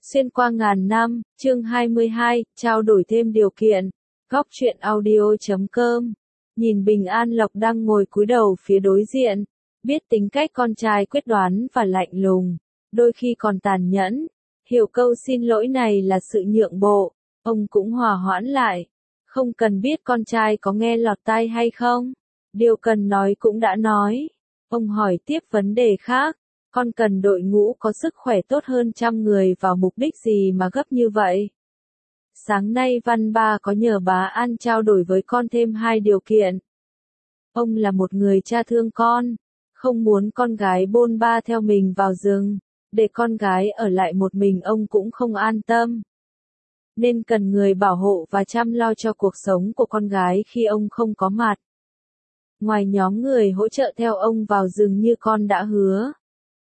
Xuyên qua ngàn năm, chương 22, trao đổi thêm điều kiện. Góc truyện audio.com. Nhìn Bình An Lộc đang ngồi cúi đầu phía đối diện, biết tính cách con trai quyết đoán và lạnh lùng, đôi khi còn tàn nhẫn. Hiểu câu xin lỗi này là sự nhượng bộ, ông cũng hòa hoãn lại. Không cần biết con trai có nghe lọt tai hay không. Điều cần nói cũng đã nói. Ông hỏi tiếp vấn đề khác. Con cần đội ngũ có sức khỏe tốt hơn 100 người vào mục đích gì mà gấp như vậy? Sáng nay Văn Ba có nhờ bá An trao đổi với con thêm 2 điều kiện. Ông là một người cha thương con, không muốn con gái bôn ba theo mình vào rừng, để con gái ở lại một mình ông cũng không an tâm. Nên cần người bảo hộ và chăm lo cho cuộc sống của con gái khi ông không có mặt. Ngoài nhóm người hỗ trợ theo ông vào rừng như con đã hứa,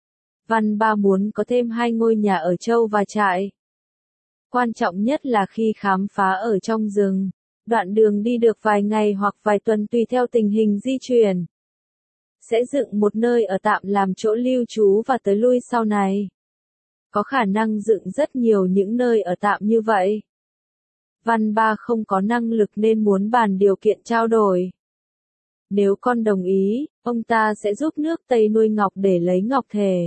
Văn Ba muốn có thêm 2 ngôi nhà ở châu và trại. Quan trọng nhất là khi khám phá ở trong rừng, đoạn đường đi được vài ngày hoặc vài tuần tùy theo tình hình di chuyển. Sẽ dựng một nơi ở tạm làm chỗ lưu trú và tới lui sau này. Có khả năng dựng rất nhiều những nơi ở tạm như vậy. Văn Ba không có năng lực nên muốn bàn điều kiện trao đổi. Nếu con đồng ý, ông ta sẽ giúp nước Tây nuôi ngọc để lấy ngọc thể.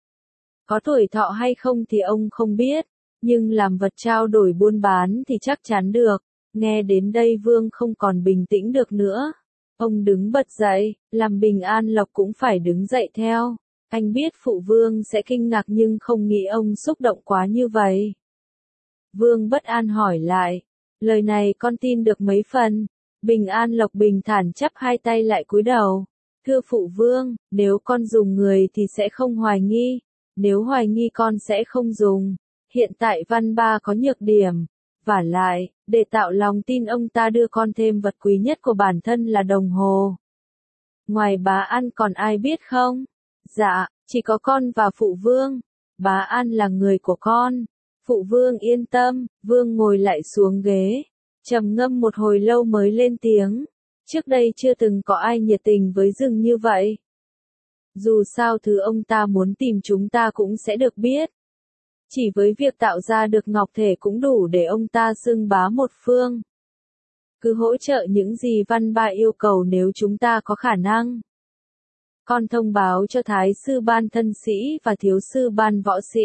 Có tuổi thọ hay không thì ông không biết, nhưng làm vật trao đổi buôn bán thì chắc chắn được. Nghe đến đây Vương không còn bình tĩnh được nữa. Ông đứng bật dậy, làm Bình An Lộc cũng phải đứng dậy theo. Anh biết phụ Vương sẽ kinh ngạc nhưng không nghĩ ông xúc động quá như vậy. Vương bất an hỏi lại, lời này con tin được mấy phần? Bình An Lộc bình thản chắp 2 tay lại cúi đầu. Thưa phụ Vương, nếu con dùng người thì sẽ không hoài nghi. Nếu hoài nghi con sẽ không dùng. Hiện tại Văn Ba có nhược điểm. Vả lại, để tạo lòng tin ông ta đưa con thêm vật quý nhất của bản thân là đồng hồ. Ngoài bá An còn ai biết không? Dạ, chỉ có con và phụ Vương. Bá An là người của con. Phụ Vương yên tâm. Vương ngồi lại xuống ghế, trầm ngâm một hồi lâu mới lên tiếng. Trước đây chưa từng có ai nhiệt tình với rừng như vậy. Dù sao thứ ông ta muốn tìm chúng ta cũng sẽ được biết. Chỉ với việc tạo ra được ngọc thể cũng đủ để ông ta xưng bá một phương. Cứ hỗ trợ những gì Văn Ba yêu cầu nếu chúng ta có khả năng. Con thông báo cho Thái sư ban thân sĩ và Thiếu sư ban võ sĩ.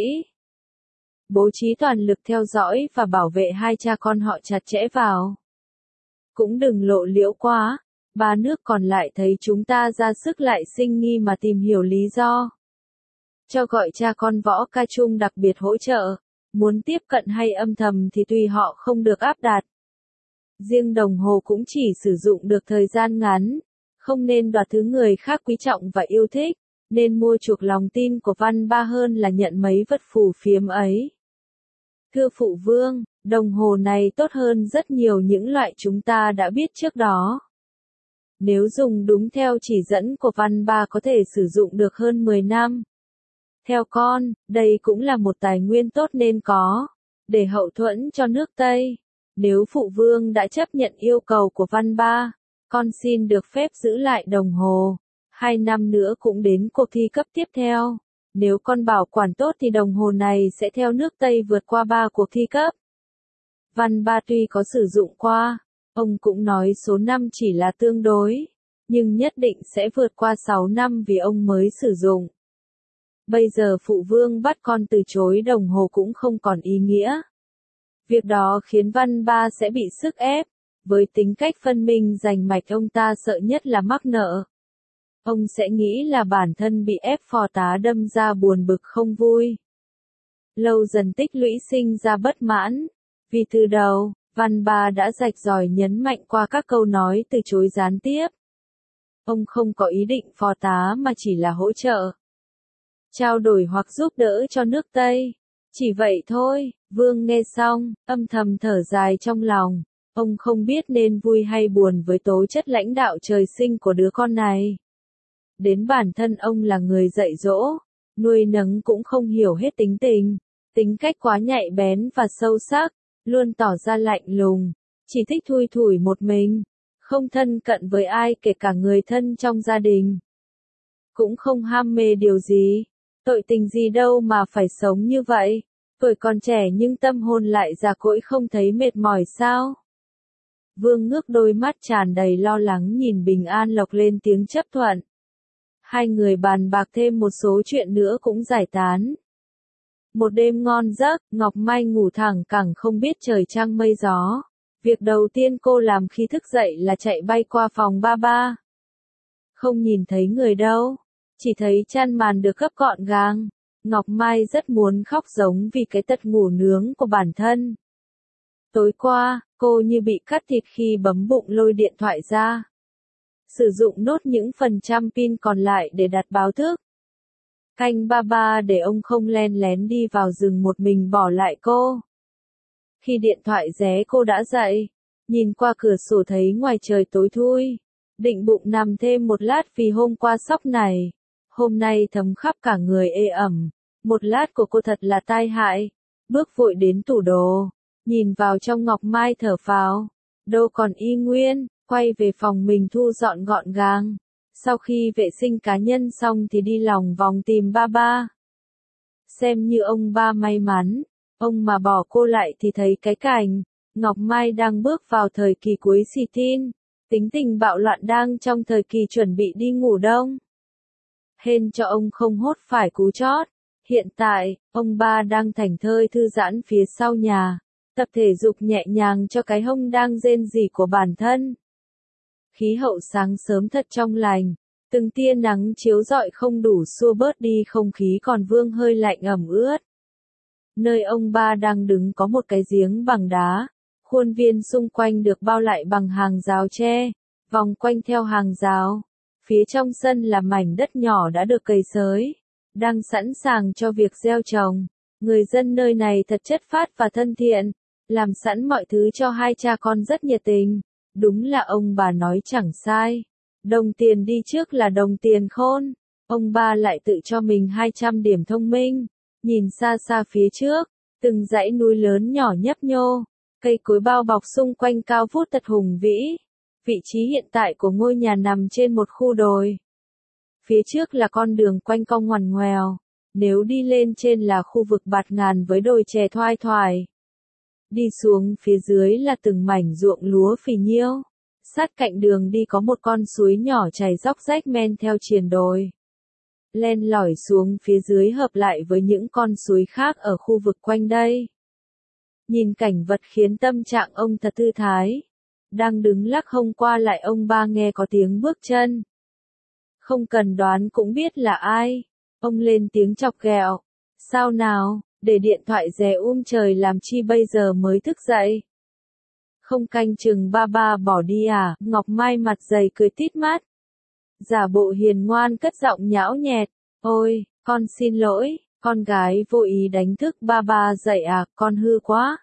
Bố trí toàn lực theo dõi và bảo vệ 2 cha con họ chặt chẽ vào. Cũng đừng lộ liễu quá. 3 nước còn lại thấy chúng ta ra sức lại sinh nghi mà tìm hiểu lý do. Cho gọi cha con Võ Ca Trung đặc biệt hỗ trợ. Muốn tiếp cận hay âm thầm thì tùy họ không được áp đặt. Riêng đồng hồ cũng chỉ sử dụng được thời gian ngắn. Không nên đoạt thứ người khác quý trọng và yêu thích. Nên mua chuộc lòng tin của Văn Ba hơn là nhận mấy vật phù phiếm ấy. Thưa phụ Vương, đồng hồ này tốt hơn rất nhiều những loại chúng ta đã biết trước đó. Nếu dùng đúng theo chỉ dẫn của Văn Ba có thể sử dụng được hơn 10 năm. Theo con, đây cũng là một tài nguyên tốt nên có, để hậu thuẫn cho nước Tây. Nếu phụ Vương đã chấp nhận yêu cầu của Văn Ba, con xin được phép giữ lại đồng hồ. 2 năm nữa cũng đến cuộc thi cấp tiếp theo. Nếu con bảo quản tốt thì đồng hồ này sẽ theo nước Tây vượt qua 3 cuộc thi cấp. Văn Ba tuy có sử dụng qua, ông cũng nói số năm chỉ là tương đối, nhưng nhất định sẽ vượt qua 6 năm vì ông mới sử dụng. Bây giờ phụ Vương bắt con từ chối đồng hồ cũng không còn ý nghĩa. Việc đó khiến Văn Ba sẽ bị sức ép, với tính cách phân minh rành mạch ông ta sợ nhất là mắc nợ. Ông sẽ nghĩ là bản thân bị ép phò tá đâm ra buồn bực không vui. Lâu dần tích lũy sinh ra bất mãn. Vì từ đầu, Văn Ba đã rạch ròi nhấn mạnh qua các câu nói từ chối gián tiếp. Ông không có ý định phò tá mà chỉ là hỗ trợ. Trao đổi hoặc giúp đỡ cho nước Tây. Chỉ vậy thôi. Vương nghe xong, âm thầm thở dài trong lòng. Ông không biết nên vui hay buồn với tố chất lãnh đạo trời sinh của đứa con này. Đến bản thân ông là người dạy dỗ, nuôi nấng cũng không hiểu hết tính tình. Tính cách quá nhạy bén và sâu sắc, luôn tỏ ra lạnh lùng, chỉ thích thui thủi một mình, không thân cận với ai kể cả người thân trong gia đình. Cũng không ham mê điều gì, tội tình gì đâu mà phải sống như vậy. Tuổi còn trẻ nhưng tâm hồn lại già cỗi không thấy mệt mỏi sao? Vương ngước đôi mắt tràn đầy lo lắng nhìn Bình An Lộc lên tiếng chấp thuận. Hai người bàn bạc thêm một số chuyện nữa cũng giải tán. Một đêm ngon giấc, Ngọc Mai ngủ thẳng cẳng không biết trời trăng mây gió. Việc đầu tiên cô làm khi thức dậy là chạy bay qua phòng ba ba. Không nhìn thấy người đâu, chỉ thấy chăn màn được gấp gọn gàng. Ngọc Mai rất muốn khóc giống vì cái tật ngủ nướng của bản thân. Tối qua, cô như bị cắt thịt khi bấm bụng lôi điện thoại ra. Sử dụng nốt những phần trăm pin còn lại để đặt báo thức. Canh ba ba để ông không len lén đi vào rừng một mình bỏ lại cô. Khi điện thoại ré cô đã dậy, nhìn qua cửa sổ thấy ngoài trời tối thui. Định bụng nằm thêm một lát vì hôm qua sóc này. Hôm nay thấm khắp cả người ê ẩm. Một lát của cô thật là tai hại. Bước vội đến tủ đồ. Nhìn vào trong Ngọc Mai thở phào. Đâu còn y nguyên, quay về phòng mình thu dọn gọn gàng. Sau khi vệ sinh cá nhân xong thì đi lòng vòng tìm ba ba. Xem như ông ba may mắn. Ông mà bỏ cô lại thì thấy cái cảnh. Ngọc Mai đang bước vào thời kỳ cuối xì tin. Tính tình bạo loạn đang trong thời kỳ chuẩn bị đi ngủ đông. Hên cho ông không hốt phải cú chót. Hiện tại, ông ba đang thảnh thơi thư giãn phía sau nhà. Tập thể dục nhẹ nhàng cho cái hông đang rên rỉ của bản thân. Khí hậu sáng sớm thật trong lành. Từng tia nắng chiếu rọi không đủ xua bớt đi không khí còn vương hơi lạnh ẩm ướt. Nơi ông ba đang đứng có một cái giếng bằng đá. Khuôn viên xung quanh được bao lại bằng hàng rào tre. Vòng quanh theo hàng rào. Phía trong sân là mảnh đất nhỏ đã được cày xới. Đang sẵn sàng cho việc gieo trồng. Người dân nơi này thật chất phác và thân thiện. Làm sẵn mọi thứ cho hai cha con rất nhiệt tình. Đúng là ông bà nói chẳng sai. Đồng tiền đi trước là đồng tiền khôn. Ông ba lại tự cho mình 200 điểm thông minh. Nhìn xa xa phía trước. Từng dãy núi lớn nhỏ nhấp nhô. Cây cối bao bọc xung quanh cao vút thật hùng vĩ. Vị trí hiện tại của ngôi nhà nằm trên một khu đồi. Phía trước là con đường quanh cong ngoằn ngoèo. Nếu đi lên trên là khu vực bạt ngàn với đồi chè thoai thoải. Đi xuống phía dưới là từng mảnh ruộng lúa phì nhiêu. Sát cạnh đường đi có một con suối nhỏ chảy róc rách men theo triền đồi. Len lỏi xuống phía dưới hợp lại với những con suối khác ở khu vực quanh đây. Nhìn cảnh vật khiến tâm trạng ông thật thư thái. Đang đứng lắc hông qua lại ông ba nghe có tiếng bước chân. Không cần đoán cũng biết là ai. Ông lên tiếng chọc ghẹo. Sao nào, để điện thoại rè trời làm chi bây giờ mới thức dậy. Không canh chừng ba ba bỏ đi à, Ngọc Mai mặt dày cười tít mắt. Giả bộ hiền ngoan cất giọng nhão nhẹt. Ôi, con xin lỗi, con gái vô ý đánh thức ba ba dậy à, con hư quá.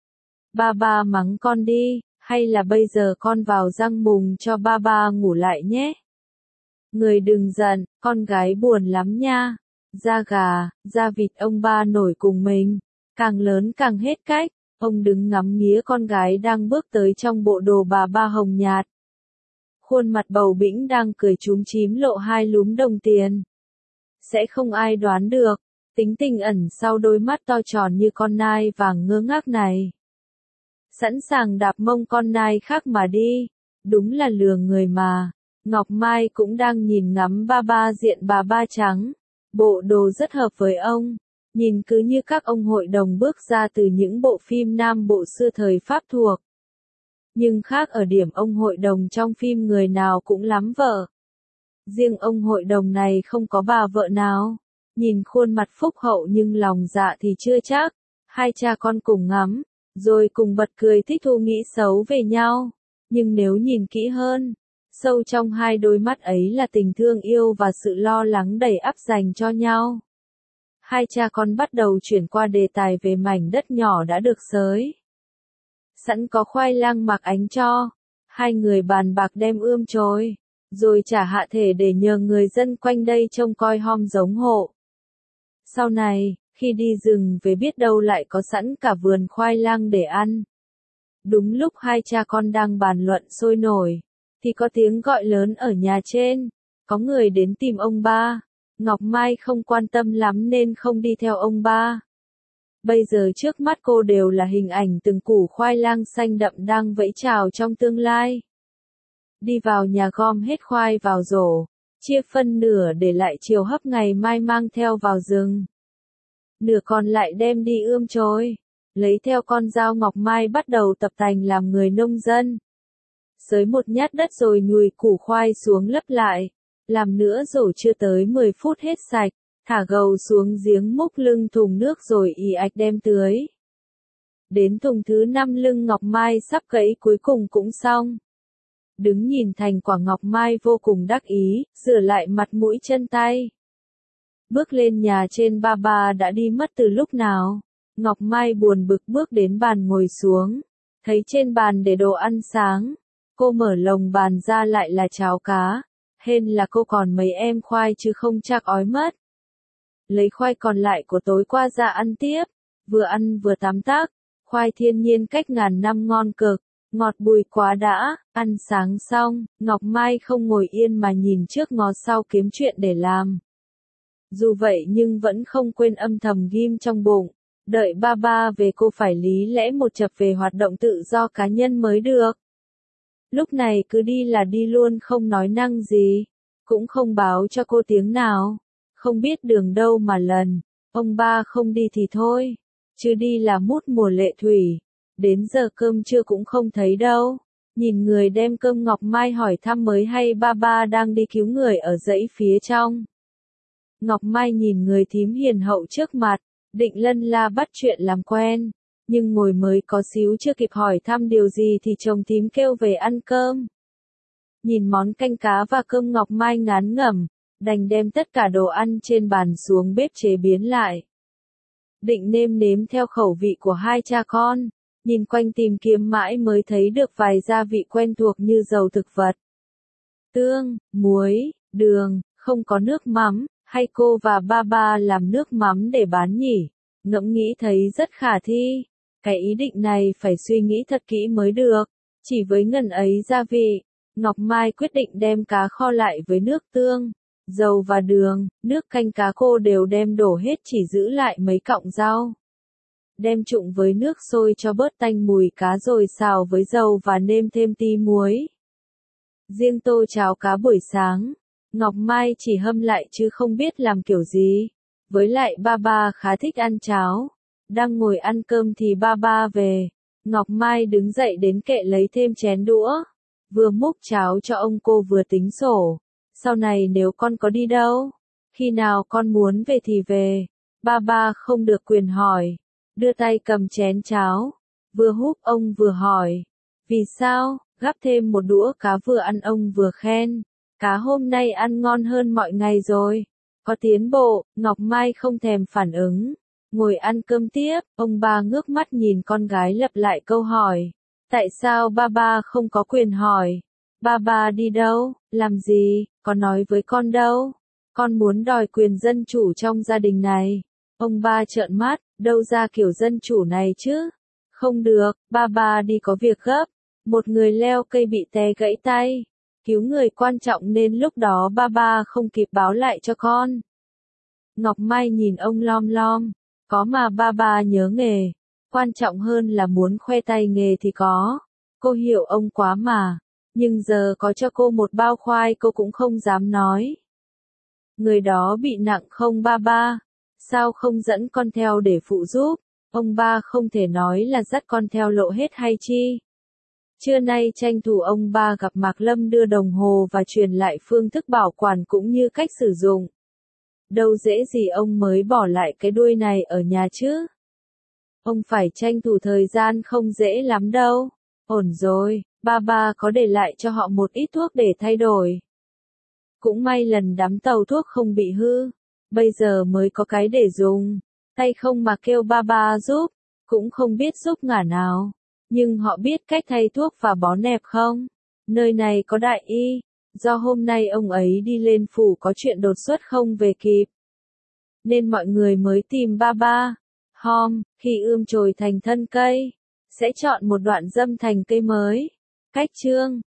Ba ba mắng con đi, hay là bây giờ con vào răng mùng cho ba ba ngủ lại nhé. Người đừng giận, con gái buồn lắm nha. Da gà, da vịt ông ba nổi cùng mình. Càng lớn càng hết cách. Ông đứng ngắm nghía con gái đang bước tới trong bộ đồ bà ba hồng nhạt. Khuôn mặt bầu bĩnh đang cười chúm chím lộ hai lúm đồng tiền. Sẽ không ai đoán được. Tính tình ẩn sau đôi mắt to tròn như con nai vàng ngơ ngác này. Sẵn sàng đạp mông con nai khác mà đi. Đúng là lừa người mà. Ngọc Mai cũng đang nhìn ngắm ba ba diện bà ba trắng. Bộ đồ rất hợp với ông. Nhìn cứ như các ông hội đồng bước ra từ những bộ phim Nam Bộ xưa thời Pháp thuộc. Nhưng khác ở điểm ông hội đồng trong phim người nào cũng lắm vợ. Riêng ông hội đồng này không có bà vợ nào. Nhìn khuôn mặt phúc hậu nhưng lòng dạ thì chưa chắc. Hai cha con cùng ngắm, rồi cùng bật cười thích thú nghĩ xấu về nhau. Nhưng nếu nhìn kỹ hơn, sâu trong hai đôi mắt ấy là tình thương yêu và sự lo lắng đầy ắp dành cho nhau. Hai cha con bắt đầu chuyển qua đề tài về mảnh đất nhỏ đã được xới. Sẵn có khoai lang mặc ánh cho. Hai người bàn bạc đem trồi, rồi trả hạ thể để nhờ người dân quanh đây trông coi hom giống hộ. Sau này, khi đi rừng về biết đâu lại có sẵn cả vườn khoai lang để ăn. Đúng lúc hai cha con đang bàn luận sôi nổi, thì có tiếng gọi lớn ở nhà trên. Có người đến tìm ông ba. Ngọc Mai không quan tâm lắm nên không đi theo ông ba. Bây giờ trước mắt cô đều là hình ảnh từng củ khoai lang xanh đậm đang vẫy chào trong tương lai. Đi vào nhà gom hết khoai vào rổ, chia phân nửa để lại chiều hấp ngày mai mang theo vào rừng. Nửa còn lại đem đi ươm chồi, lấy theo con dao Ngọc Mai bắt đầu tập tành làm người nông dân. Xới một nhát đất rồi nhùi củ khoai xuống lấp lại, làm nữa rổ chưa tới 10 phút hết sạch, thả gầu xuống giếng múc lưng thùng nước rồi ì ạch đem tưới. Đến thùng thứ 5 lưng Ngọc Mai sắp gãy cuối cùng cũng xong. Đứng nhìn thành quả Ngọc Mai vô cùng đắc ý, rửa lại mặt mũi chân tay. Bước lên nhà trên ba đã đi mất từ lúc nào. Ngọc Mai buồn bực bước đến bàn ngồi xuống, thấy trên bàn để đồ ăn sáng. Cô mở lồng bàn ra lại là cháo cá, hên là cô còn mấy em khoai chứ không chắc ói mất. Lấy khoai còn lại của tối qua ra ăn tiếp, vừa ăn vừa tắm tác, khoai thiên nhiên cách ngàn năm ngon cực, ngọt bùi quá đã, ăn sáng xong, Ngọc Mai không ngồi yên mà nhìn trước ngó sau kiếm chuyện để làm. Dù vậy nhưng vẫn không quên âm thầm ghim trong bụng, đợi ba về cô phải lý lẽ một chập về hoạt động tự do cá nhân mới được. Lúc này cứ đi là đi luôn không nói năng gì, cũng không báo cho cô tiếng nào, không biết đường đâu mà lần, ông ba không đi thì thôi, chứ đi là mút mùa lệ thủy, đến giờ cơm trưa cũng không thấy đâu. Nhìn người đem cơm Ngọc Mai hỏi thăm mới hay ba đang đi cứu người ở dãy phía trong. Ngọc Mai nhìn người thím hiền hậu trước mặt, định lân la bắt chuyện làm quen, nhưng ngồi mới có xíu chưa kịp hỏi thăm điều gì thì chồng thím kêu về ăn cơm. Nhìn món canh cá và cơm Ngọc Mai ngán ngẩm, đành đem tất cả đồ ăn trên bàn xuống bếp chế biến lại. Định nêm nếm theo khẩu vị của hai cha con, nhìn quanh tìm kiếm mãi mới thấy được vài gia vị quen thuộc như dầu thực vật, tương, muối, đường, không có nước mắm, hay cô và ba làm nước mắm để bán nhỉ? Ngẫm nghĩ thấy rất khả thi. Cái ý định này phải suy nghĩ thật kỹ mới được. Chỉ với ngần ấy gia vị, Ngọc Mai quyết định đem cá kho lại với nước tương, dầu và đường, nước canh cá cô đều đem đổ hết chỉ giữ lại mấy cọng rau. Đem trụng với nước sôi cho bớt tanh mùi cá rồi xào với dầu và nêm thêm tí muối. Riêng tô cháo cá buổi sáng, Ngọc Mai chỉ hâm lại chứ không biết làm kiểu gì. Với lại ba khá thích ăn cháo. Đang ngồi ăn cơm thì ba về. Ngọc Mai đứng dậy đến kệ lấy thêm chén đũa. Vừa múc cháo cho ông cô vừa tính sổ. Sau này nếu con có đi đâu, khi nào con muốn về thì về. Ba không được quyền hỏi. Đưa tay cầm chén cháo. Vừa húp ông vừa hỏi. Vì sao? Gắp thêm một đũa cá vừa ăn ông vừa khen. Cá hôm nay ăn ngon hơn mọi ngày rồi. Có tiến bộ, Ngọc Mai không thèm phản ứng. Ngồi ăn cơm tiếp, ông ba ngước mắt nhìn con gái lặp lại câu hỏi. Tại sao ba không có quyền hỏi? Ba đi đâu, làm gì, có nói với con đâu. Con muốn đòi quyền dân chủ trong gia đình này. Ông ba trợn mắt, đâu ra kiểu dân chủ này chứ? Không được, ba đi có việc gấp. Một người leo cây bị té gãy tay. Cứu người quan trọng nên lúc đó ba không kịp báo lại cho con. Ngọc Mai nhìn ông lom lom, có mà ba nhớ nghề, quan trọng hơn là muốn khoe tay nghề thì có. Cô hiểu ông quá mà, nhưng giờ có cho cô một bao khoai cô cũng không dám nói. Người đó bị nặng không ba, sao không dẫn con theo để phụ giúp, ông ba không thể nói là dắt con theo lộ hết hay chi. Trưa nay tranh thủ ông ba gặp Mạc Lâm đưa đồng hồ và truyền lại phương thức bảo quản cũng như cách sử dụng. Đâu dễ gì ông mới bỏ lại cái đuôi này ở nhà chứ. Ông phải tranh thủ thời gian không dễ lắm đâu. Ổn rồi, ba có để lại cho họ một ít thuốc để thay đổi. Cũng may lần đắm tàu thuốc không bị hư. Bây giờ mới có cái để dùng. Tay không mà kêu ba giúp, cũng không biết giúp ngả nào. Nhưng họ biết cách thay thuốc và bó nẹp không? Nơi này có đại y, do hôm nay ông ấy đi lên phủ có chuyện đột xuất không về kịp. Nên mọi người mới tìm ba. Khi ươm chồi thành thân cây, sẽ chọn một đoạn dâm thành cây mới. Cách chương